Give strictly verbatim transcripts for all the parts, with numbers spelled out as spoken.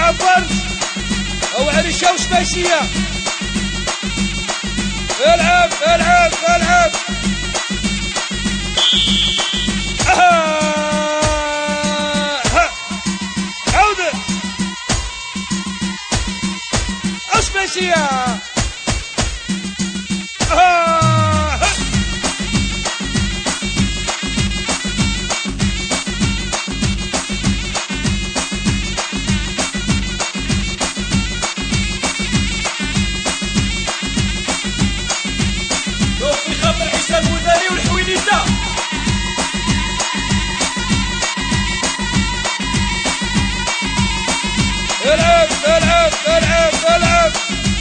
فرز او عريشه وسبيسيه. العب العب العب عودة اسبيسيا. شوف في خاطر حساب وذاري والحوينيسة. العب العب العب العب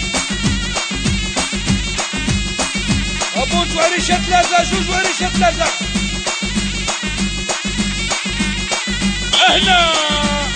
ابوت وعريشه ثلاثه جوج وعريشه ثلاثه. هنا